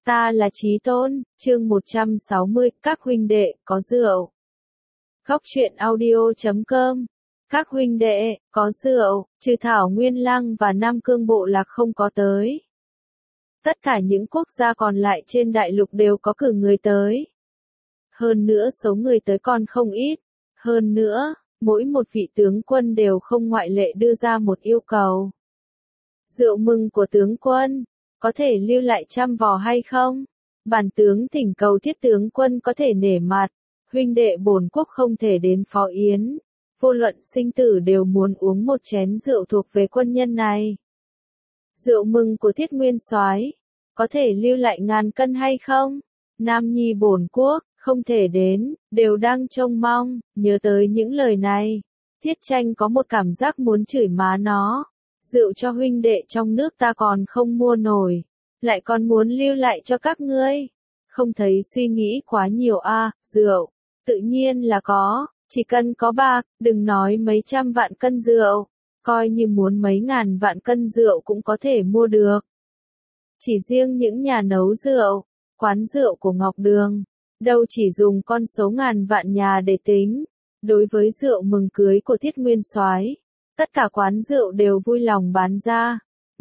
Ta là Chí Tôn, chương 160, các huynh đệ, có rượu. Góc truyện audio.com. Các huynh đệ, có rượu, trừ Thảo Nguyên Lăng và Nam Cương Bộ Lạc không có tới. Tất cả những quốc gia còn lại trên đại lục đều có cử người tới. Hơn nữa số người tới còn không ít. Hơn nữa, mỗi một vị tướng quân đều không ngoại lệ đưa ra một yêu cầu. Rượu mừng của tướng quân, có thể lưu lại 100 vò hay không? Bản tướng thỉnh cầu Thiết tướng quân có thể nể mặt, huynh đệ bổn quốc không thể đến phó yến, vô luận sinh tử đều muốn uống một chén rượu thuộc về quân nhân này. Rượu mừng của Thiết Nguyên Soái, có thể lưu lại 1000 cân hay không? Nam nhi bổn quốc, không thể đến, đều đang trông mong. Nhớ tới những lời này, Thiết Tranh có một cảm giác muốn chửi má nó. Rượu cho huynh đệ trong nước ta còn không mua nổi, lại còn muốn lưu lại cho các ngươi. Không thấy suy nghĩ quá nhiều à, rượu, tự nhiên là có, chỉ cần có bạc, đừng nói mấy trăm vạn cân rượu, coi như muốn mấy ngàn vạn cân rượu cũng có thể mua được. Chỉ riêng những nhà nấu rượu, quán rượu của Ngọc Đường, đâu chỉ dùng con số ngàn vạn nhà để tính. Đối với rượu mừng cưới của Thiết Nguyên Soái, tất cả quán rượu đều vui lòng bán ra.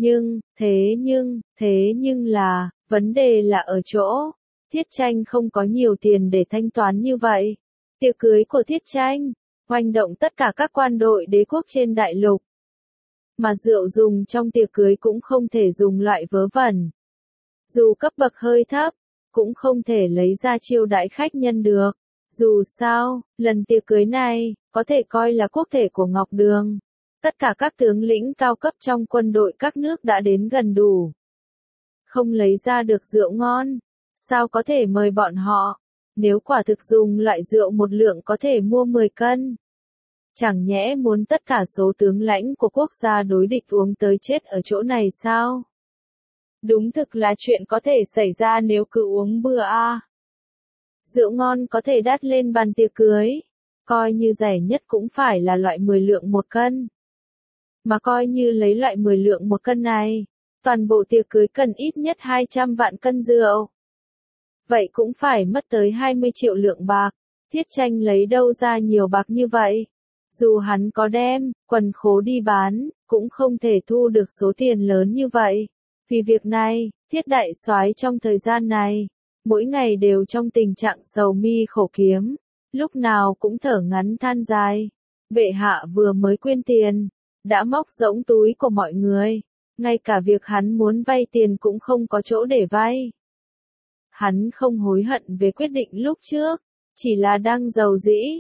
Thế nhưng là, vấn đề là ở chỗ, Thiết Tranh không có nhiều tiền để thanh toán như vậy. Tiệc cưới của Thiết Tranh, hoành động tất cả các quan đội đế quốc trên đại lục. Mà rượu dùng trong tiệc cưới cũng không thể dùng loại vớ vẩn. Dù cấp bậc hơi thấp, cũng không thể lấy ra chiêu đãi khách nhân được. Dù sao, lần tiệc cưới này, có thể coi là quốc thể của Ngọc Đường. Tất cả các tướng lĩnh cao cấp trong quân đội các nước đã đến gần đủ. Không lấy ra được rượu ngon, sao có thể mời bọn họ? Nếu quả thực dùng loại rượu một lượng có thể mua 10 cân. Chẳng nhẽ muốn tất cả số tướng lãnh của quốc gia đối địch uống tới chết ở chỗ này sao? Đúng thực là chuyện có thể xảy ra nếu cứ uống bừa à. Rượu ngon có thể đắt lên bàn tiệc cưới, coi như rẻ nhất cũng phải là loại 10 lượng 1 cân. Mà coi như lấy loại 10 lượng 1 cân này, toàn bộ tiệc cưới cần ít nhất 200 vạn cân rượu. Vậy cũng phải mất tới 20 triệu lượng bạc. Thiết Tranh lấy đâu ra nhiều bạc như vậy? Dù hắn có đem quần khố đi bán, cũng không thể thu được số tiền lớn như vậy. Vì việc này, Thiết đại soái trong thời gian này, mỗi ngày đều trong tình trạng sầu mi khổ kiếm, lúc nào cũng thở ngắn than dài. Bệ hạ vừa mới quyên tiền, đã móc rỗng túi của mọi người, ngay cả việc hắn muốn vay tiền cũng không có chỗ để vay. Hắn không hối hận về quyết định lúc trước, chỉ là đang giàu dĩ.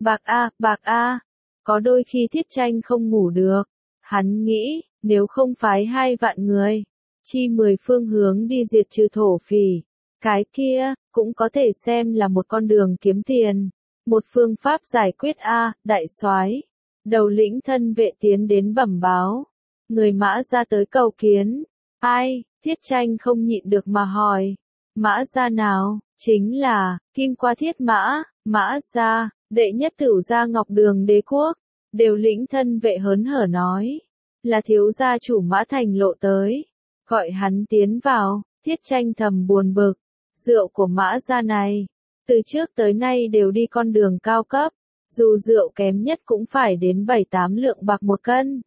Bạc a, có đôi khi Thiết Tranh không ngủ được. Hắn nghĩ, nếu không phái 2 vạn người, chi 10 phương hướng đi diệt trừ thổ phỉ, cái kia, cũng có thể xem là một con đường kiếm tiền, một phương pháp giải quyết a, đại soái. Đầu lĩnh thân vệ tiến đến bẩm báo, người Mã Gia tới cầu kiến. Ai? Thiết Tranh không nhịn được mà hỏi. Mã Gia nào? Chính là Kim Qua Thiết Mã Gia, đệ nhất tửu gia Ngọc Đường đế quốc. Đều lĩnh thân vệ hớn hở nói, là thiếu gia chủ Mã Thành Lộ tới, gọi hắn tiến vào. Thiết Tranh thầm buồn bực, rượu của Mã Gia này, từ trước tới nay đều đi con đường cao cấp, dù rượu kém nhất cũng phải đến 7-8 lượng bạc 1 cân.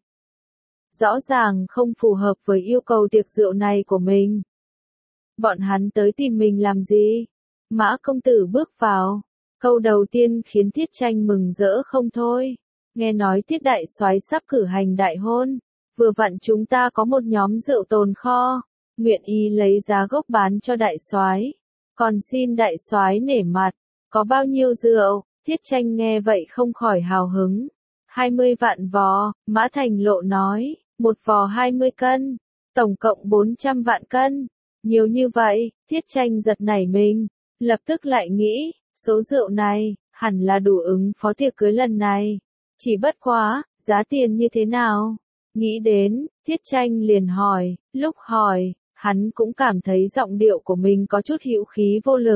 Rõ ràng không phù hợp với yêu cầu tiệc rượu này của mình. Bọn hắn tới tìm mình làm gì? Mã công tử bước vào, câu đầu tiên khiến Thiết Tranh mừng rỡ không thôi. Nghe nói Thiết đại soái sắp cử hành đại hôn, vừa vặn chúng ta có một nhóm rượu tồn kho, nguyện ý lấy giá gốc bán cho đại soái. Còn xin đại soái nể mặt, có bao nhiêu rượu? Thiết Tranh nghe vậy không khỏi hào hứng. 20 vạn vò, Mã Thành Lộ nói, một vò 20 cân, tổng cộng 400 vạn cân. Nhiều như vậy, Thiết Tranh giật nảy mình, lập tức lại nghĩ, số rượu này, hẳn là đủ ứng phó tiệc cưới lần này. Chỉ bất quá, giá tiền như thế nào? Nghĩ đến, Thiết Tranh liền hỏi, lúc hỏi, hắn cũng cảm thấy giọng điệu của mình có chút hữu khí vô lực.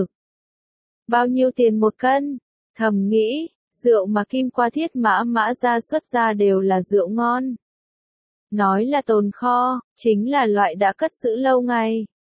Bao nhiêu tiền 1 cân? Thầm nghĩ, rượu mà Kim Qua Thiết Mã Gia xuất ra đều là rượu ngon. Nói là tồn kho, chính là loại đã cất giữ lâu ngày.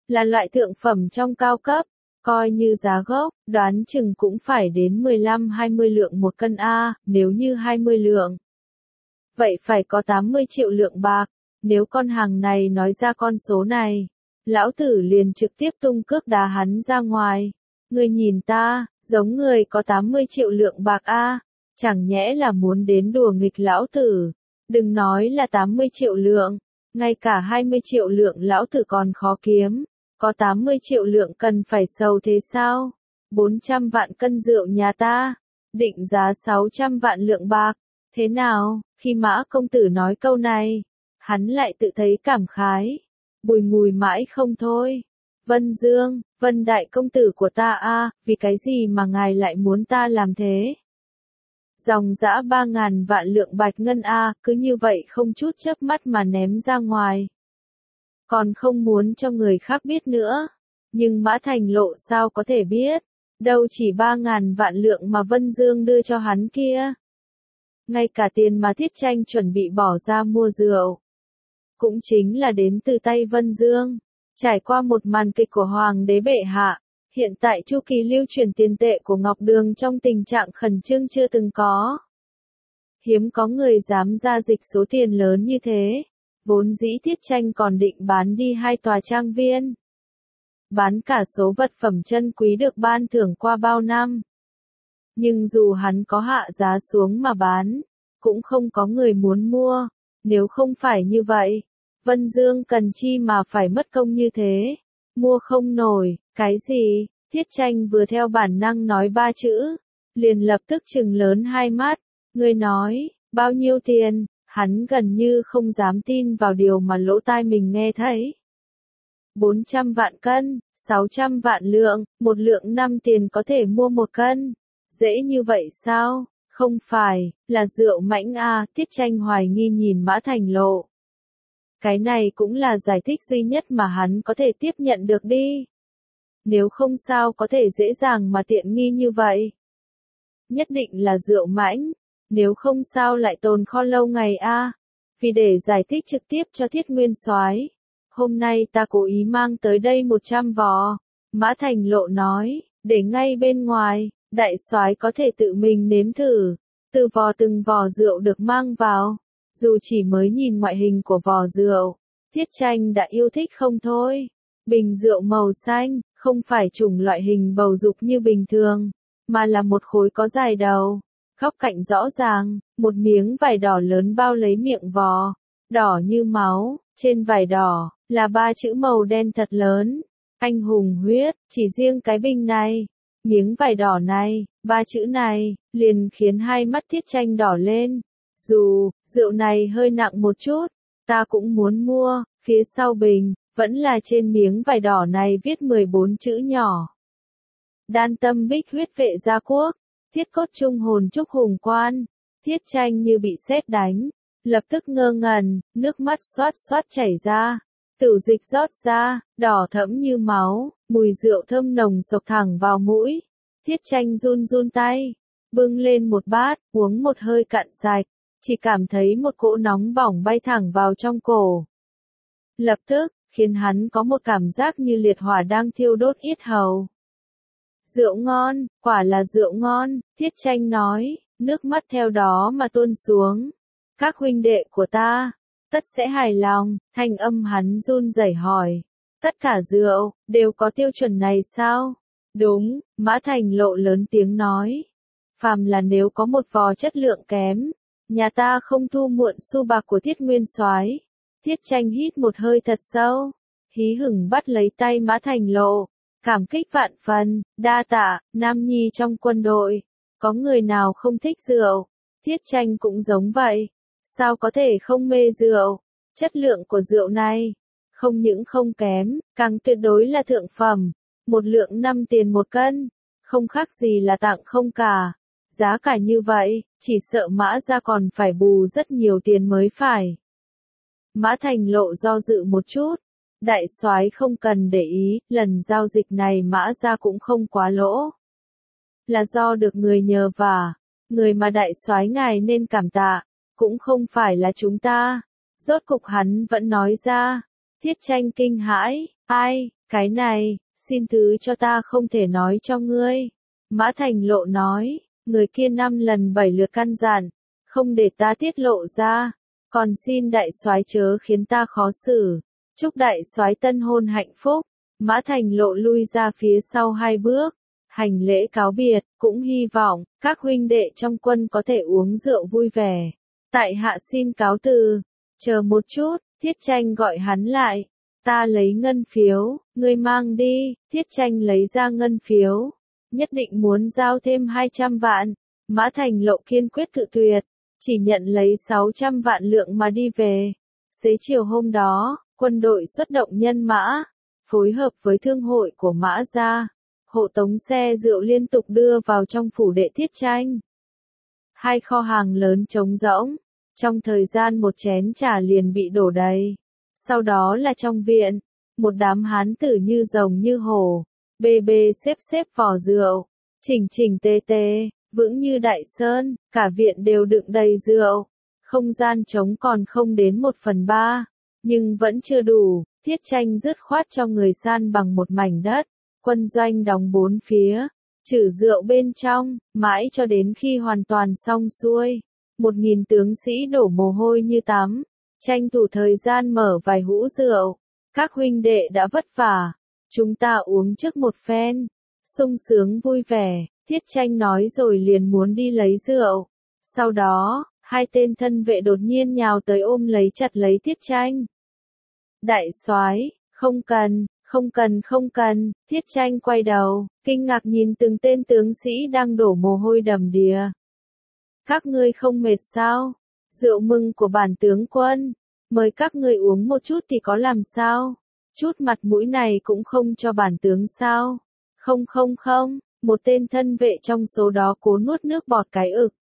là loại thượng phẩm trong cao cấp, coi như giá gốc, đoán chừng cũng phải đến 15-20 lượng một cân a, nếu như 20 lượng. Vậy phải có 80 triệu lượng bạc, nếu con hàng này nói ra con số này, lão tử liền trực tiếp tung cước đá hắn ra ngoài. Ngươi nhìn ta, giống người có 80 triệu lượng bạc a, chẳng nhẽ là muốn đến đùa nghịch lão tử. Đừng nói là 80 triệu lượng, ngay cả 20 triệu lượng lão tử còn khó kiếm, có 80 triệu lượng cần phải sầu thế sao? 400 vạn cân rượu nhà ta, định giá 600 vạn lượng bạc, thế nào? Khi Mã công tử nói câu này, hắn lại tự thấy cảm khái, bùi ngùi mãi không thôi. Vân Dương, Vân đại công tử của ta a, vì cái gì mà ngài lại muốn ta làm thế? Dòng dã 3.000 vạn lượng bạch ngân a, cứ như vậy không chút chớp mắt mà ném ra ngoài. Còn không muốn cho người khác biết nữa. Nhưng Mã Thành Lộ sao có thể biết? Đâu chỉ 3.000 vạn lượng mà Vân Dương đưa cho hắn kia. Ngay cả tiền mà Thiết Tranh chuẩn bị bỏ ra mua rượu, cũng chính là đến từ tay Vân Dương. Trải qua một màn kịch của Hoàng đế bệ hạ, hiện tại chu kỳ lưu chuyển tiền tệ của Ngọc Đường trong tình trạng khẩn trương chưa từng có. Hiếm có người dám ra dịch số tiền lớn như thế. Vốn dĩ Thiết Tranh còn định bán đi 2 tòa trang viên, bán cả số vật phẩm chân quý được ban thưởng qua bao năm. Nhưng dù hắn có hạ giá xuống mà bán, cũng không có người muốn mua. Nếu không phải như vậy, Vân Dương cần chi mà phải mất công như thế. Mua không nổi, cái gì? Thiết Tranh vừa theo bản năng nói 3 chữ, liền lập tức trừng lớn hai mắt. Người nói, bao nhiêu tiền? Hắn gần như không dám tin vào điều mà lỗ tai mình nghe thấy. 400 vạn cân, 600 vạn lượng, 1 lượng 5 tiền có thể mua 1 cân. Dễ như vậy sao? Không phải, là rượu mãnh a, Thiết Tranh hoài nghi nhìn Mã Thành Lộ. Cái này cũng là giải thích duy nhất mà hắn có thể tiếp nhận được đi. Nếu không sao có thể dễ dàng mà tiện nghi như vậy. Nhất định là rượu mãnh, nếu không sao lại tồn kho lâu ngày a. Vì để giải thích trực tiếp cho Thiết Nguyên Soái, hôm nay ta cố ý mang tới đây 100 vò. Mã Thành Lộ nói, để ngay bên ngoài, đại soái có thể tự mình nếm thử. Từng vò rượu được mang vào, dù chỉ mới nhìn ngoại hình của vò rượu, Thiết Tranh đã yêu thích không thôi. Bình rượu màu xanh, không phải chủng loại hình bầu dục như bình thường, mà là một khối có dài đầu, góc cạnh rõ ràng, một miếng vải đỏ lớn bao lấy miệng vò, đỏ như máu, trên vải đỏ, là 3 chữ màu đen thật lớn, anh hùng huyết, chỉ riêng cái bình này, miếng vải đỏ này, 3 chữ này, liền khiến hai mắt Thiết Tranh đỏ lên. Dù, rượu này hơi nặng một chút, ta cũng muốn mua, phía sau bình, vẫn là trên miếng vải đỏ này viết 14 chữ nhỏ. Đan tâm bích huyết vệ gia quốc, thiết cốt trung hồn trúc hùng quan. Thiết Tranh như bị sét đánh, lập tức ngơ ngẩn, nước mắt xoát xoát chảy ra, tửu dịch rót ra, đỏ thẫm như máu, mùi rượu thơm nồng sộc thẳng vào mũi. Thiết Tranh run run tay, bưng lên một bát, uống một hơi cạn sạch, chỉ cảm thấy một cỗ nóng bỏng bay thẳng vào trong cổ. Lập tức, khiến hắn có một cảm giác như liệt hỏa đang thiêu đốt yết hầu. Rượu ngon, quả là rượu ngon, Thiết Tranh nói, nước mắt theo đó mà tuôn xuống. Các huynh đệ của ta, tất sẽ hài lòng, thanh âm hắn run rẩy hỏi. Tất cả rượu, đều có tiêu chuẩn này sao? Đúng, Mã Thành Lộ lớn tiếng nói. Phàm là nếu có một vò chất lượng kém, nhà ta không thu muộn xu bạc của Thiết Nguyên Soái. Thiết Tranh hít một hơi thật sâu, hí hửng bắt lấy tay Mã Thành Lộ, cảm kích vạn phần, đa tạ, nam nhi trong quân đội, có người nào không thích rượu? Thiết Tranh cũng giống vậy, sao có thể không mê rượu? Chất lượng của rượu này, không những không kém, càng tuyệt đối là thượng phẩm, 1 lượng 5 tiền 1 cân, không khác gì là tặng không cả. Giá cả như vậy, chỉ sợ Mã gia còn phải bù rất nhiều tiền mới phải. Mã Thành Lộ do dự một chút, đại soái không cần để ý, lần giao dịch này Mã gia cũng không quá lỗ. Là do được người nhờ vả, người mà đại soái ngài nên cảm tạ, cũng không phải là chúng ta. Rốt cục hắn vẫn nói ra, Thiết Tranh kinh hãi, ai, Cái này, xin thứ cho ta không thể nói cho ngươi. Mã Thành Lộ nói, người kia 5 lần 7 lượt căn dặn, không để ta tiết lộ ra, còn xin đại soái chớ khiến ta khó xử. Chúc đại soái tân hôn hạnh phúc. Mã Thành Lộ lui ra phía sau 2 bước, hành lễ cáo biệt, cũng hy vọng các huynh đệ trong quân có thể uống rượu vui vẻ. Tại hạ xin cáo từ. Chờ một chút, Thiết Tranh gọi hắn lại. Ta lấy ngân phiếu, ngươi mang đi. Thiết Tranh lấy ra ngân phiếu, nhất định muốn giao thêm 200 vạn. Mã Thành Lộ kiên quyết cự tuyệt, chỉ nhận lấy 600 vạn lượng mà đi về. Xế chiều hôm đó, quân đội xuất động nhân mã, phối hợp với thương hội của Mã gia, hộ tống xe rượu liên tục đưa vào trong phủ đệ Thiết Tranh. 2 kho hàng lớn trống rỗng, trong thời gian một chén trà liền bị đổ đầy. Sau đó là trong viện, một đám hán tử như rồng như hổ, bê bê xếp xếp vò rượu, chỉnh chỉnh tề tề, vững như đại sơn, cả viện đều đựng đầy rượu. Không gian trống còn không đến 1/3, nhưng vẫn chưa đủ. Thiết Tranh dứt khoát cho người san bằng một mảnh đất, quân doanh đóng 4 phía, trữ rượu bên trong, mãi cho đến khi hoàn toàn xong xuôi. 1000 tướng sĩ đổ mồ hôi như tắm, tranh thủ thời gian mở vài hũ rượu. Các huynh đệ đã vất vả, chúng ta uống trước một phen, sung sướng vui vẻ. Thiết Tranh nói rồi liền muốn đi lấy rượu. Sau đó, 2 tên thân vệ đột nhiên nhào tới ôm lấy chặt lấy Thiết Tranh. Đại soái, không cần, không cần, không cần. Thiết Tranh quay đầu, kinh ngạc nhìn từng tên tướng sĩ đang đổ mồ hôi đầm đìa. Các ngươi không mệt sao? Rượu mừng của bản tướng quân, mời các ngươi uống một chút thì có làm sao? Chút mặt mũi này cũng không cho bản tướng sao? Không không không, một tên thân vệ trong số đó cố nuốt nước bọt cái ực.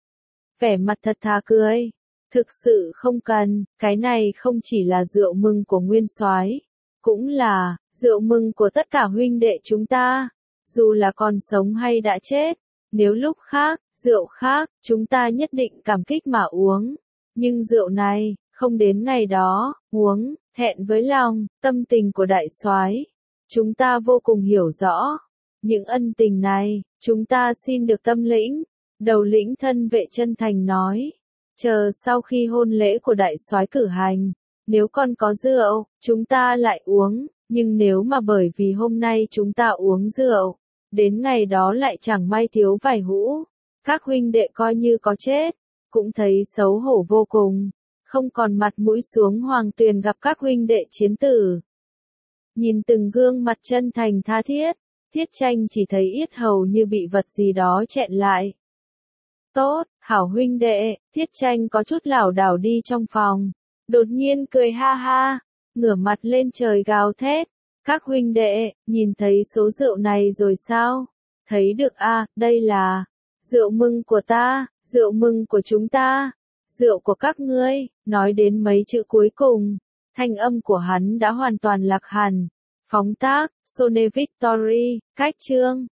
Vẻ mặt thật thà cười. Thực sự không cần, cái này không chỉ là rượu mừng của nguyên soái, cũng là rượu mừng của tất cả huynh đệ chúng ta, dù là còn sống hay đã chết. Nếu lúc khác, rượu khác, chúng ta nhất định cảm kích mà uống. Nhưng rượu này, không đến ngày đó, uống, thẹn với lòng, tâm tình của đại soái, chúng ta vô cùng hiểu rõ. Những ân tình này, chúng ta xin được tâm lĩnh. Đầu lĩnh thân vệ chân thành nói. Chờ sau khi hôn lễ của đại soái cử hành, nếu còn có rượu, chúng ta lại uống, nhưng nếu mà bởi vì hôm nay chúng ta uống rượu, đến ngày đó lại chẳng may thiếu vài hũ, các huynh đệ coi như có chết, cũng thấy xấu hổ vô cùng, không còn mặt mũi xuống hoàng tuyền gặp các huynh đệ chiến tử. Nhìn từng gương mặt chân thành tha thiết, Thiết Tranh chỉ thấy yết hầu như bị vật gì đó chẹn lại. Tốt, hảo huynh đệ. Thiết Tranh có chút lảo đảo đi trong phòng, đột nhiên cười ha ha, ngửa mặt lên trời gào thét. Các huynh đệ, nhìn thấy số rượu này rồi sao? Thấy được a, đây là rượu mừng của ta, rượu mừng của chúng ta, rượu của các ngươi. Nói đến mấy chữ cuối cùng, thanh âm của hắn đã hoàn toàn lạc hẳn. Phóng tác, Sone Victory, cách chương.